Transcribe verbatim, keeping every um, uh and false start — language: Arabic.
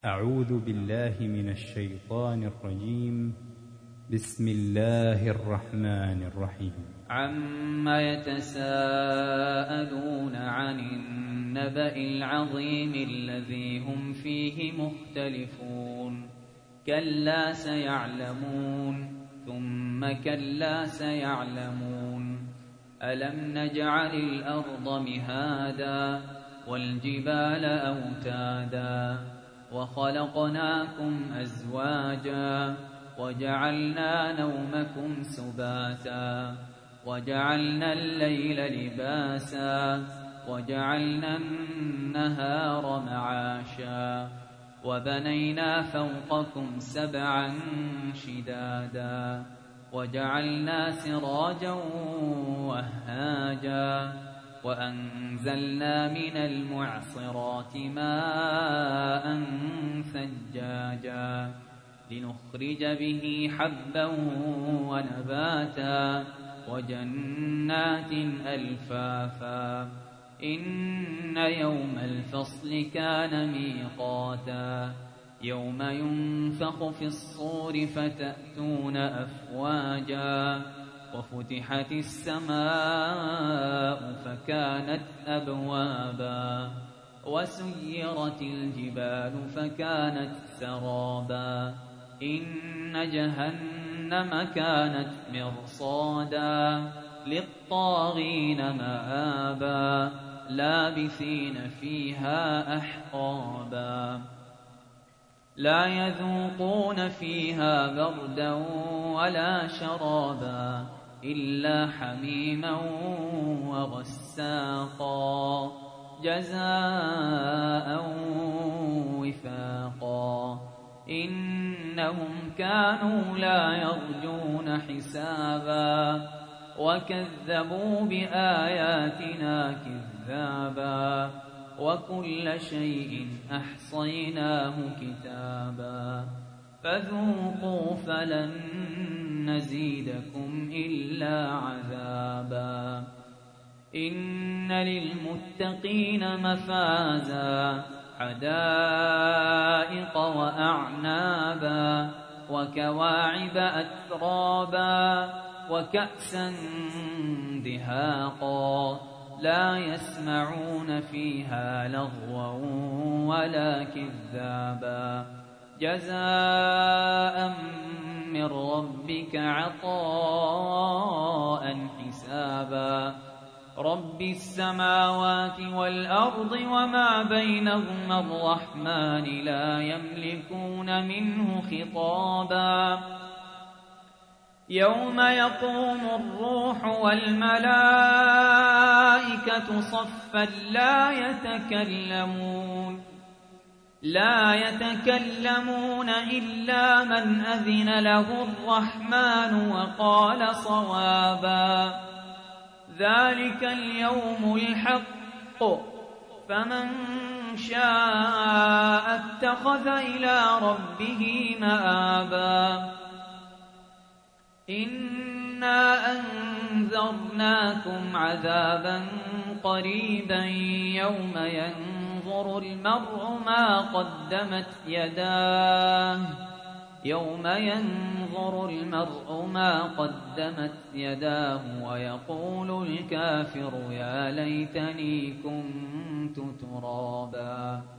أعوذ بالله من الشيطان الرجيم. بسم الله الرحمن الرحيم. عما يتساءلون عن النبأ العظيم الذي هم فيه مختلفون كلا سيعلمون ثم كلا سيعلمون ألم نجعل الأرض مهادا والجبال أوتادا وخلقناكم أزواجا وجعلنا نومكم سباتا وجعلنا الليل لباسا وجعلنا النهار معاشا وبنينا فوقكم سبعا شدادا وجعلنا سراجا وهاجا وأنزلنا من المعصرات ماء ثجاجا لنخرج به حبا ونباتا وجنات ألفافا إن يوم الفصل كان ميقاتا يوم ينفخ في الصور فتأتون أفواجا وفتحت السماء فكانت أبوابا وسيرت الجبال فكانت سرابا إن جهنم كانت مرصادا للطاغين مآبا لابثين فيها أحقابا لا يذوقون فيها بردا ولا شرابا إلا حميما وغساقا جزاء وفاقا إنهم كانوا لا يرجون حسابا وكذبوا بآياتنا كذابا وكل شيء أحصيناه كتابا فذوقوا فلن نزيدكم إلا عذابا إن للمتقين مفازا حدائق وأعنابا وكواعب أترابا وكأسا دهاقا لا يسمعون فيها لغوا ولا كذابا جزاء من ربك عطاء حسابا رب السماوات والأرض وما بينهما الرحمن لا يملكون منه خطابا يوم يقوم الروح والملائكة صفا لا يتكلمون لا يتكلمون إلا من أذن له الرحمن وقال صوابا ذلك اليوم الحق فمن شاء اتخذ إلى ربه مآبا إنا أنذرناكم عذابا قريبا يوم ينظر المرء ما قدمت يداه يوم ينظر المرء ما قدمت يداه ويقول الكافر يا ليتني كنت ترابا